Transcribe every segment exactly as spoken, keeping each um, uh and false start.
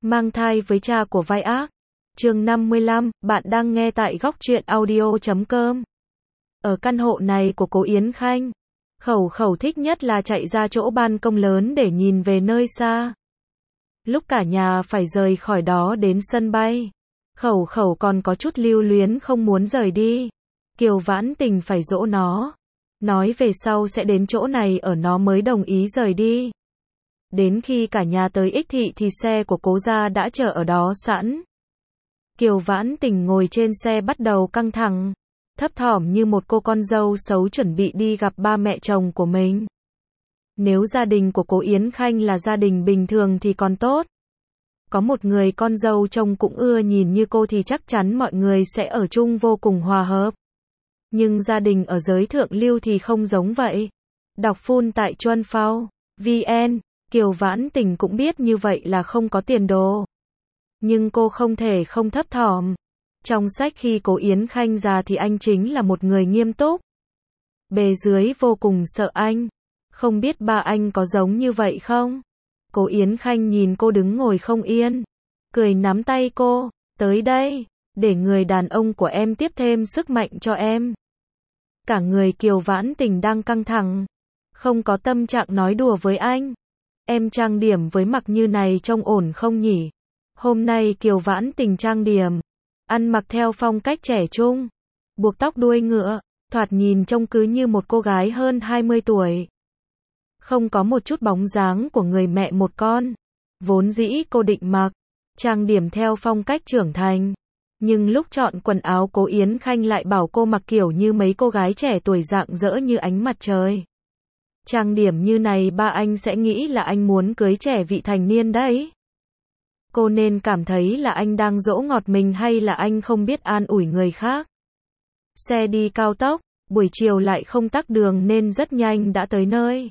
Mang thai với cha của vai ác. Chương năm mươi lăm, bạn đang nghe tại góc truyện audio chấm com. Ở căn hộ này của cố Yến Khanh, Khẩu Khẩu thích nhất là chạy ra chỗ ban công lớn để nhìn về nơi xa. Lúc cả nhà phải rời khỏi đó đến sân bay, Khẩu Khẩu còn có chút lưu luyến không muốn rời đi. Kiều Vãn Tình phải dỗ nó, nói về sau sẽ đến chỗ này ở nó mới đồng ý rời đi. Đến khi cả nhà tới Ích Thị thì xe của cố gia đã chờ ở đó sẵn. Kiều Vãn Tình ngồi trên xe bắt đầu căng thẳng, thấp thỏm như một cô con dâu xấu chuẩn bị đi gặp ba mẹ chồng của mình. Nếu gia đình của cố Yến Khanh là gia đình bình thường thì còn tốt. Có một người con dâu trông cũng ưa nhìn như cô thì chắc chắn mọi người sẽ ở chung vô cùng hòa hợp. Nhưng gia đình ở giới thượng lưu thì không giống vậy. Đọc full tại Chuan Phao vn, Kiều Vãn Tình cũng biết như vậy là không có tiền đồ. Nhưng cô không thể không thấp thỏm. Trong sách khi cố Yến Khanh già thì anh chính là một người nghiêm túc. Bề dưới vô cùng sợ anh. Không biết ba anh có giống như vậy không? Cố Yến Khanh nhìn cô đứng ngồi không yên, cười nắm tay cô, tới đây, để người đàn ông của em tiếp thêm sức mạnh cho em. Cả người Kiều Vãn Tình đang căng thẳng, không có tâm trạng nói đùa với anh. Em trang điểm với mặc như này trông ổn không nhỉ? Hôm nay Kiều Vãn Tình trang điểm, ăn mặc theo phong cách trẻ trung, buộc tóc đuôi ngựa, thoạt nhìn trông cứ như một cô gái hơn hai mươi tuổi. Không có một chút bóng dáng của người mẹ một con. Vốn dĩ cô định mặc trang điểm theo phong cách trưởng thành, nhưng lúc chọn quần áo cố Yến Khanh lại bảo cô mặc kiểu như mấy cô gái trẻ tuổi rạng rỡ như ánh mặt trời. Trang điểm như này ba anh sẽ nghĩ là anh muốn cưới trẻ vị thành niên đấy. Cô nên cảm thấy là anh đang dỗ ngọt mình hay là anh không biết an ủi người khác. Xe đi cao tốc, buổi chiều lại không tắc đường nên rất nhanh đã tới nơi.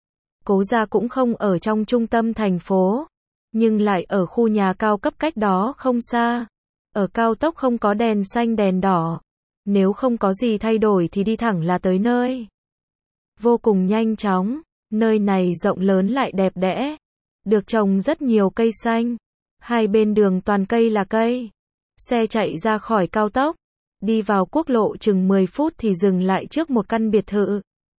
Cố gia cũng không ở trong trung tâm thành phố, nhưng lại ở khu nhà cao cấp cách đó không xa. Ở cao tốc không có đèn xanh đèn đỏ. Nếu không có gì thay đổi thì đi thẳng là tới nơi. Vô cùng nhanh chóng, nơi này rộng lớn lại đẹp đẽ. Được trồng rất nhiều cây xanh. Hai bên đường toàn cây là cây. Xe chạy ra khỏi cao tốc, đi vào quốc lộ chừng mười phút thì dừng lại trước một căn biệt thự.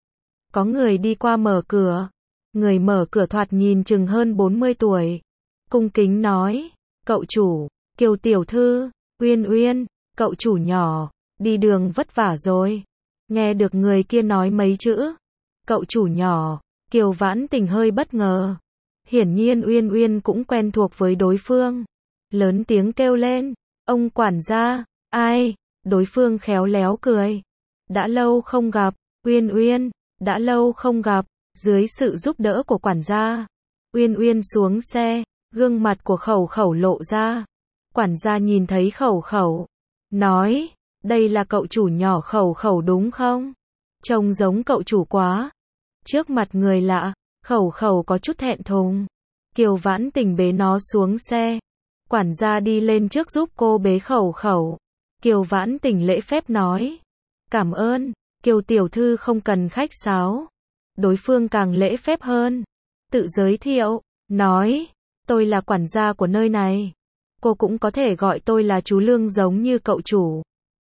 Có người đi qua mở cửa. Người mở cửa thoạt nhìn chừng hơn bốn mươi tuổi. Cung kính nói, cậu chủ, Kiều tiểu thư, Uyên Uyên, cậu chủ nhỏ, đi đường vất vả rồi. Nghe được người kia nói mấy chữ, cậu chủ nhỏ, Kiều Vãn Tình hơi bất ngờ. Hiển nhiên Uyên Uyên cũng quen thuộc với đối phương. Lớn tiếng kêu lên, ông quản gia, ai? Đối phương khéo léo cười. Đã lâu không gặp, Uyên Uyên, đã lâu không gặp. Dưới sự giúp đỡ của quản gia, Uyên Uyên xuống xe, gương mặt của Khẩu Khẩu lộ ra. Quản gia nhìn thấy Khẩu Khẩu, nói, đây là cậu chủ nhỏ Khẩu Khẩu đúng không? Trông giống cậu chủ quá. Trước mặt người lạ, Khẩu Khẩu có chút thẹn thùng. Kiều Vãn Tình bế nó xuống xe. Quản gia đi lên trước giúp cô bế Khẩu Khẩu. Kiều Vãn Tình lễ phép nói, cảm ơn, Kiều tiểu thư không cần khách sáo. Đối phương càng lễ phép hơn, tự giới thiệu, nói, tôi là quản gia của nơi này. Cô cũng có thể gọi tôi là chú Lương giống như cậu chủ.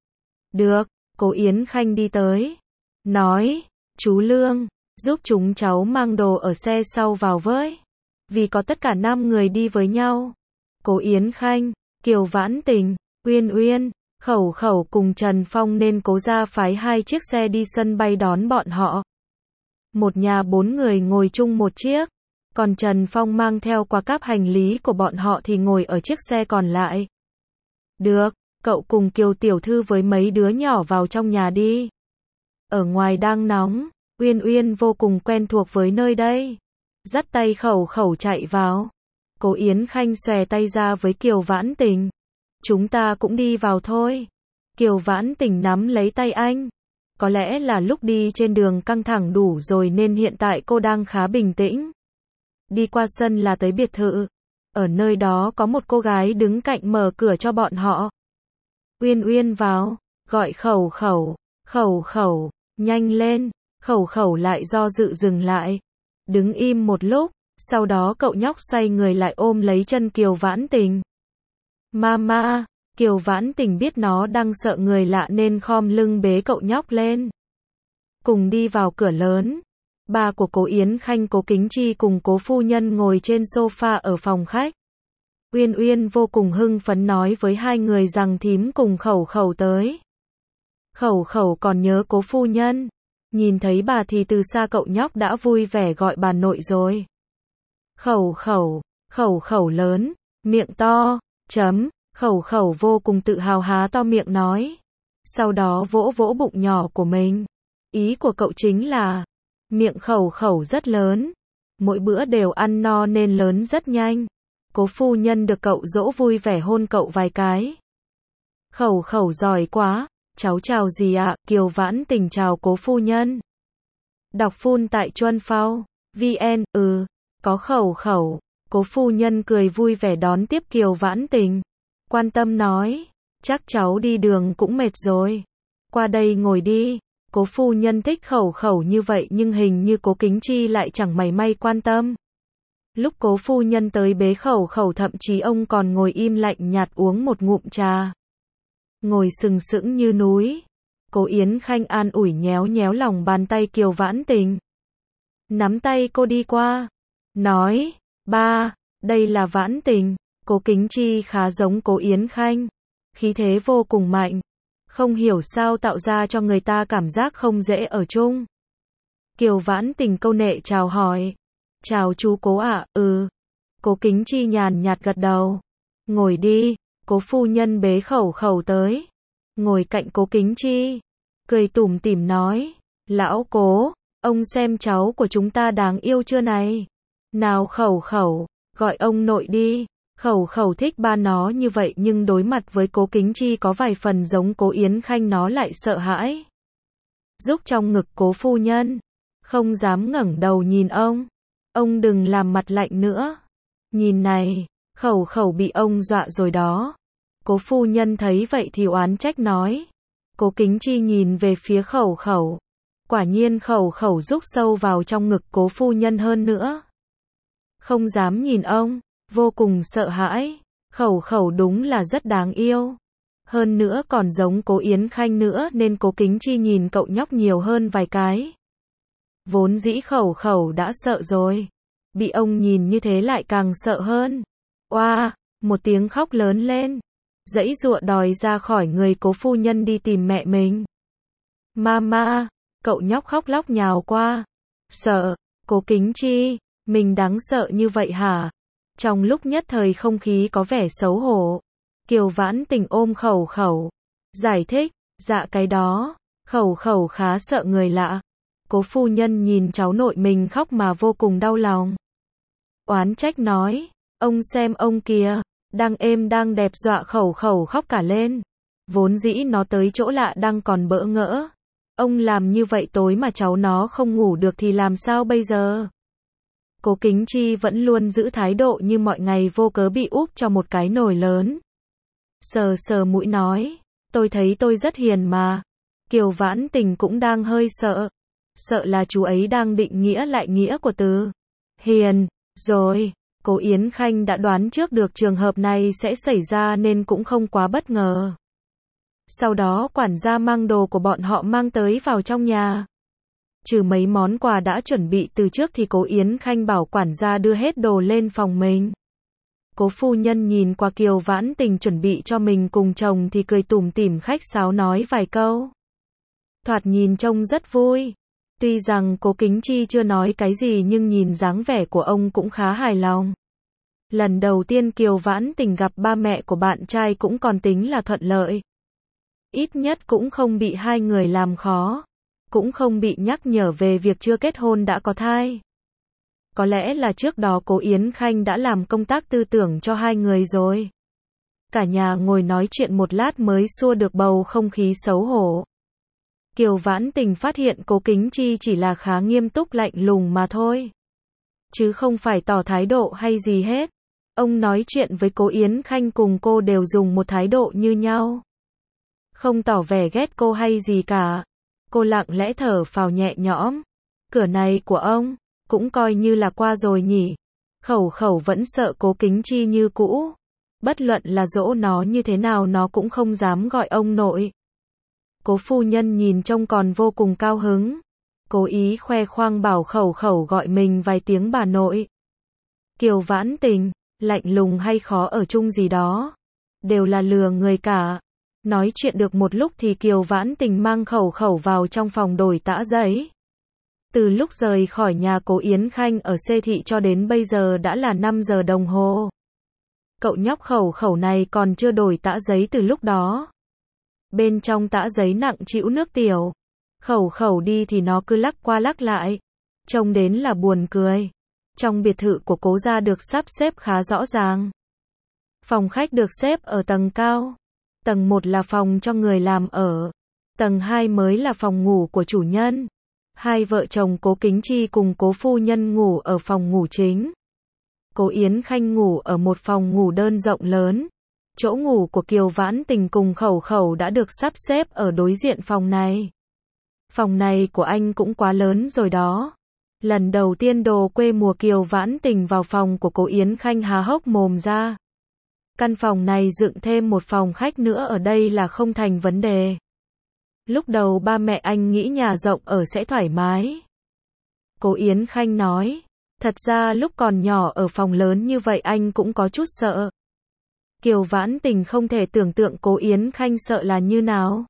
Được, cố Yến Khanh đi tới, nói, chú Lương, giúp chúng cháu mang đồ ở xe sau vào với. Vì có tất cả năm người đi với nhau. Cố Yến Khanh, Kiều Vãn Tình, Uyên Uyên, Khẩu Khẩu cùng Trần Phong nên cố gia phái hai chiếc xe đi sân bay đón bọn họ. Một nhà bốn người ngồi chung một chiếc, còn Trần Phong mang theo qua cáp hành lý của bọn họ thì ngồi ở chiếc xe còn lại. Được, cậu cùng Kiều tiểu thư với mấy đứa nhỏ vào trong nhà đi. Ở ngoài đang nóng, Uyên Uyên vô cùng quen thuộc với nơi đây. Dắt tay Khẩu Khẩu chạy vào. Cố Yến Khanh xòe tay ra với Kiều Vãn Tình. Chúng ta cũng đi vào thôi. Kiều Vãn Tình nắm lấy tay anh. Có lẽ là lúc đi trên đường căng thẳng đủ rồi nên hiện tại cô đang khá bình tĩnh. Đi qua sân là tới biệt thự. Ở nơi đó có một cô gái đứng cạnh mở cửa cho bọn họ. Uyên Uyên vào, gọi Khẩu Khẩu, Khẩu Khẩu, nhanh lên. Khẩu Khẩu lại do dự dừng lại. Đứng im một lúc, Sau đó cậu nhóc xoay người lại ôm lấy chân Kiều Vãn Tình. Mama, Kiều Vãn Tình biết nó đang sợ người lạ nên khom lưng bế cậu nhóc lên. Cùng đi vào cửa lớn. Ba của Cố Yến Khanh, Cố Kính Chi cùng Cố phu nhân ngồi trên sofa ở phòng khách. Uyên Uyên vô cùng hưng phấn nói với hai người rằng thím cùng Khẩu Khẩu tới. Khẩu Khẩu còn nhớ Cố phu nhân. Nhìn thấy bà thì từ xa cậu nhóc đã vui vẻ gọi bà nội rồi. Khẩu Khẩu, Khẩu Khẩu lớn, miệng to, chấm, Khẩu Khẩu vô cùng tự hào há to miệng nói. Sau đó vỗ vỗ bụng nhỏ của mình. Ý của cậu chính là, miệng Khẩu Khẩu rất lớn. Mỗi bữa đều ăn no nên lớn rất nhanh. Cố phu nhân được cậu dỗ vui vẻ hôn cậu vài cái. Khẩu Khẩu giỏi quá, cháu chào gì ạ? Kiều Vãn Tình chào Cố phu nhân. Đọc phun tại Chuân Phao, vn, ừ, có Khẩu Khẩu. Cố phu nhân cười vui vẻ đón tiếp Kiều Vãn Tình. Quan tâm nói, chắc cháu đi đường cũng mệt rồi. Qua đây ngồi đi. Cố phu nhân thích Khẩu Khẩu như vậy nhưng hình như Cố Kính Chi lại chẳng mảy may quan tâm. Lúc Cố phu nhân tới bế Khẩu Khẩu thậm chí ông còn ngồi im lạnh nhạt uống một ngụm trà. Ngồi sừng sững như núi. Cố Yến Khanh an ủi nhéo nhéo lòng bàn tay Kiều Vãn Tình. Nắm tay cô đi qua. Nói, ba, đây là Vãn Tình. Cố Kính Chi khá giống Cố Yến Khanh. Khí thế vô cùng mạnh. Không hiểu sao tạo ra cho người ta cảm giác không dễ ở chung. Kiều Vãn Tình câu nệ chào hỏi. Chào chú Cố ạ, ừ. Cố Kính Chi nhàn nhạt gật đầu. Ngồi đi. Cố phu nhân bế Khẩu Khẩu tới. Ngồi cạnh Cố Kính Chi. Cười tủm tỉm nói. Lão Cố, ông xem cháu của chúng ta đáng yêu chưa này. Nào Khẩu Khẩu, gọi ông nội đi. Khẩu Khẩu thích ba nó như vậy nhưng đối mặt với Cố Kính Chi có vài phần giống Cố Yến Khanh nó lại sợ hãi. Rúc trong ngực Cố phu nhân. Không dám ngẩng đầu nhìn ông. Ông đừng làm mặt lạnh nữa. Nhìn này, Khẩu Khẩu bị ông dọa rồi đó. Cố phu nhân thấy vậy thì oán trách nói. Cố Kính Chi nhìn về phía Khẩu Khẩu. Quả nhiên Khẩu Khẩu rúc sâu vào trong ngực Cố phu nhân hơn nữa. Không dám nhìn ông, vô cùng sợ hãi. Khẩu Khẩu đúng là rất đáng yêu. Hơn nữa còn giống Cố Yến Khanh nữa nên Cố Kính Chi nhìn cậu nhóc nhiều hơn vài cái. Vốn dĩ Khẩu Khẩu đã sợ rồi. Bị ông nhìn như thế lại càng sợ hơn. Oa, một tiếng khóc lớn lên. Giãy giụa đòi ra khỏi người Cố phu nhân đi tìm mẹ mình. Mama, cậu nhóc khóc lóc nhào qua. Sợ, Cố Kính Chi, mình đáng sợ như vậy hả? Trong lúc nhất thời không khí có vẻ xấu hổ. Kiều Vãn Tình ôm Khẩu Khẩu. Giải thích, dạ cái đó, Khẩu Khẩu khá sợ người lạ. Cố phu nhân nhìn cháu nội mình khóc mà vô cùng đau lòng. Oán trách nói, ông xem ông kìa, đang êm đang đẹp dọa Khẩu Khẩu khóc cả lên. Vốn dĩ nó tới chỗ lạ đang còn bỡ ngỡ. Ông làm như vậy tối mà cháu nó không ngủ được thì làm sao bây giờ? Cố Kính Chi vẫn luôn giữ thái độ như mọi ngày vô cớ bị úp cho một cái nồi lớn. Sờ sờ mũi nói, tôi thấy tôi rất hiền mà. Kiều Vãn Tình cũng đang hơi sợ. Sợ là chú ấy đang định nghĩa lại nghĩa của từ hiền. Rồi, Cố Yến Khanh đã đoán trước được trường hợp này sẽ xảy ra nên cũng không quá bất ngờ. Sau đó quản gia mang đồ của bọn họ mang tới vào trong nhà. Trừ mấy món quà đã chuẩn bị từ trước thì Cố Yến Khanh bảo quản gia đưa hết đồ lên phòng mình. Cố phu nhân nhìn qua Kiều Vãn Tình chuẩn bị cho mình cùng chồng thì cười tủm tỉm khách sáo nói vài câu. Thoạt nhìn trông rất vui. Tuy rằng Cố Kính Chi chưa nói cái gì nhưng nhìn dáng vẻ của ông cũng khá hài lòng. Lần đầu tiên Kiều Vãn Tình gặp ba mẹ của bạn trai cũng còn tính là thuận lợi. Ít nhất cũng không bị hai người làm khó. Cũng không bị nhắc nhở về việc chưa kết hôn đã có thai. Có lẽ là trước đó Cố Yến Khanh đã làm công tác tư tưởng cho hai người rồi. Cả nhà ngồi nói chuyện một lát mới xua được bầu không khí xấu hổ. Kiều Vãn Tình phát hiện Cố Kính Chi chỉ là khá nghiêm túc lạnh lùng mà thôi. Chứ không phải tỏ thái độ hay gì hết. Ông nói chuyện với Cố Yến Khanh cùng cô đều dùng một thái độ như nhau. Không tỏ vẻ ghét cô hay gì cả. Cô lặng lẽ thở phào nhẹ nhõm. Cửa này của ông, cũng coi như là qua rồi nhỉ. Khẩu khẩu vẫn sợ Cố Kính Chi như cũ. Bất luận là dỗ nó như thế nào nó cũng không dám gọi ông nội. Cố phu nhân nhìn trông còn vô cùng cao hứng. Cố ý khoe khoang bảo khẩu khẩu gọi mình vài tiếng bà nội. Kiều Vãn Tình, lạnh lùng hay khó ở chung gì đó. Đều là lừa người cả. Nói chuyện được một lúc thì Kiều Vãn Tình mang khẩu khẩu vào trong phòng đổi tã giấy. Từ lúc rời khỏi nhà Cố Yến Khanh ở Xê Thị cho đến bây giờ đã là năm giờ đồng hồ. Cậu nhóc khẩu khẩu này còn chưa đổi tã giấy từ lúc đó. Bên trong tã giấy nặng trĩu nước tiểu. Khẩu khẩu đi thì nó cứ lắc qua lắc lại. Trông đến là buồn cười. Trong biệt thự của Cố gia được sắp xếp khá rõ ràng. Phòng khách được xếp ở tầng cao. Tầng một là phòng cho người làm ở. Tầng hai mới là phòng ngủ của chủ nhân. Hai vợ chồng Cố Kính Chi cùng Cố phu nhân ngủ ở phòng ngủ chính. Cố Yến Khanh ngủ ở một phòng ngủ đơn rộng lớn. Chỗ ngủ của Kiều Vãn Tình cùng khẩu khẩu đã được sắp xếp ở đối diện phòng này. Phòng này của anh cũng quá lớn rồi đó. Lần đầu tiên đồ quê mùa Kiều Vãn Tình vào phòng của Cố Yến Khanh há hốc mồm ra. Căn phòng này dựng thêm một phòng khách nữa ở đây là không thành vấn đề. Lúc đầu ba mẹ anh nghĩ nhà rộng ở sẽ thoải mái. Cố Yến Khanh nói, thật ra lúc còn nhỏ ở phòng lớn như vậy anh cũng có chút sợ. Kiều Vãn Tình không thể tưởng tượng Cố Yến Khanh sợ là như nào.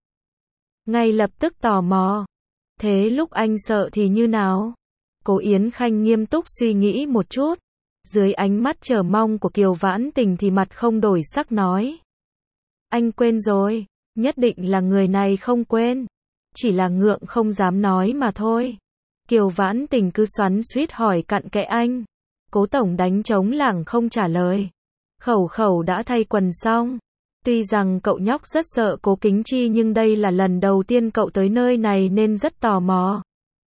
Ngay lập tức tò mò. Thế lúc anh sợ thì như nào? Cố Yến Khanh nghiêm túc suy nghĩ một chút. Dưới ánh mắt chờ mong của Kiều Vãn Tình thì mặt không đổi sắc nói. Anh quên rồi, nhất định là người này không quên. Chỉ là ngượng không dám nói mà thôi. Kiều Vãn Tình cứ xoắn xuýt hỏi cặn kẽ anh. Cố tổng đánh trống lảng không trả lời. Khẩu khẩu đã thay quần xong. Tuy rằng cậu nhóc rất sợ Cố Kính Chi nhưng đây là lần đầu tiên cậu tới nơi này nên rất tò mò.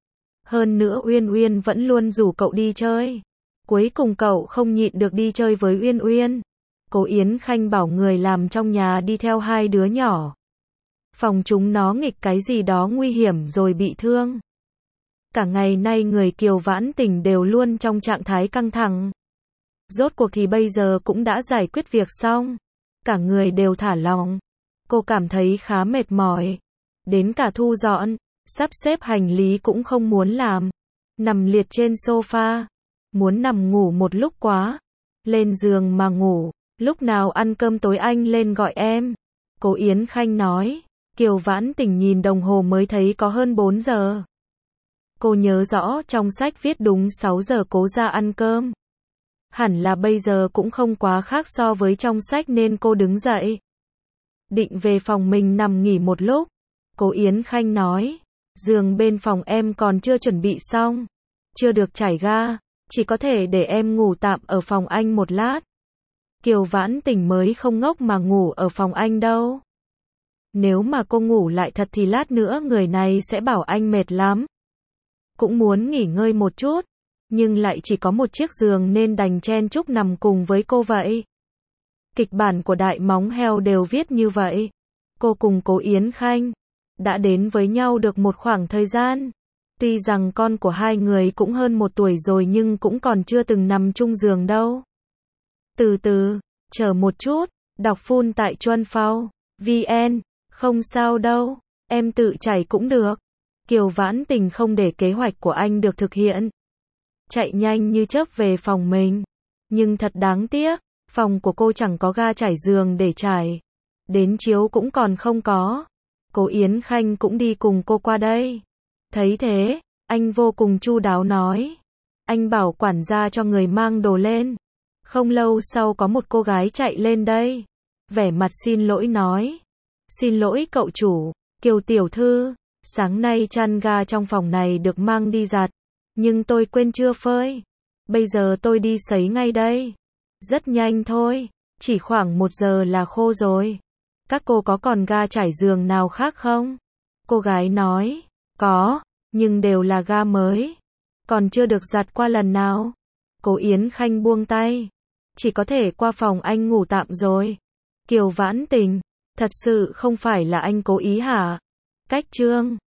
Hơn nữa Uyên Uyên vẫn luôn rủ cậu đi chơi. Cuối cùng cậu không nhịn được đi chơi với Uyên Uyên. Cố Yến Khanh bảo người làm trong nhà đi theo hai đứa nhỏ. Phòng chúng nó nghịch cái gì đó nguy hiểm rồi bị thương. Cả ngày nay người Kiều Vãn Tình đều luôn trong trạng thái căng thẳng. Rốt cuộc thì bây giờ cũng đã giải quyết việc xong. Cả người đều thả lỏng. Cô cảm thấy khá mệt mỏi. Đến cả thu dọn, sắp xếp hành lý cũng không muốn làm. Nằm liệt trên sofa. Muốn nằm ngủ một lúc quá. Lên giường mà ngủ. Lúc nào ăn cơm tối anh lên gọi em. Cố Yến Khanh nói. Kiều Vãn Tình nhìn đồng hồ mới thấy có hơn bốn giờ. Cô nhớ rõ trong sách viết đúng sáu giờ Cố ra ăn cơm. Hẳn là bây giờ cũng không quá khác so với trong sách nên cô đứng dậy. Định về phòng mình nằm nghỉ một lúc. Cố Yến Khanh nói. Giường bên phòng em còn chưa chuẩn bị xong. Chưa được trải ga. Chỉ có thể để em ngủ tạm ở phòng anh một lát. Kiều Vãn Tình mới không ngốc mà ngủ ở phòng anh đâu. Nếu mà cô ngủ lại thật thì lát nữa người này sẽ bảo anh mệt lắm. Cũng muốn nghỉ ngơi một chút. Nhưng lại chỉ có một chiếc giường nên đành chen chúc nằm cùng với cô vậy. Kịch bản của Đại Móng Heo đều viết như vậy. Cô cùng Cố Yến Khanh đã đến với nhau được một khoảng thời gian. Tuy rằng con của hai người cũng hơn một tuổi rồi nhưng cũng còn chưa từng nằm chung giường đâu. Từ từ, chờ một chút, đọc full tại Chuân Phao, vn, không sao đâu, em tự chảy cũng được. Kiều Vãn Tình không để kế hoạch của anh được thực hiện. Chạy nhanh như chớp về phòng mình. Nhưng thật đáng tiếc, phòng của cô chẳng có ga trải giường để trải. Đến chiếu cũng còn không có. Cố Yến Khanh cũng đi cùng cô qua đây. Thấy thế, anh vô cùng chu đáo nói. Anh bảo quản gia cho người mang đồ lên. Không lâu sau có một cô gái chạy lên đây. Vẻ mặt xin lỗi nói. Xin lỗi cậu chủ, Kiều tiểu thư. Sáng nay chăn ga trong phòng này được mang đi giặt. Nhưng tôi quên chưa phơi. Bây giờ tôi đi sấy ngay đây. Rất nhanh thôi. Chỉ khoảng một giờ là khô rồi. Các cô có còn ga trải giường nào khác không? Cô gái nói. Có, nhưng đều là ga mới. Còn chưa được giặt qua lần nào. Cố Yến Khanh buông tay. Chỉ có thể qua phòng anh ngủ tạm rồi. Kiều Vãn Tình. Thật sự không phải là anh cố ý hả? Cách trương.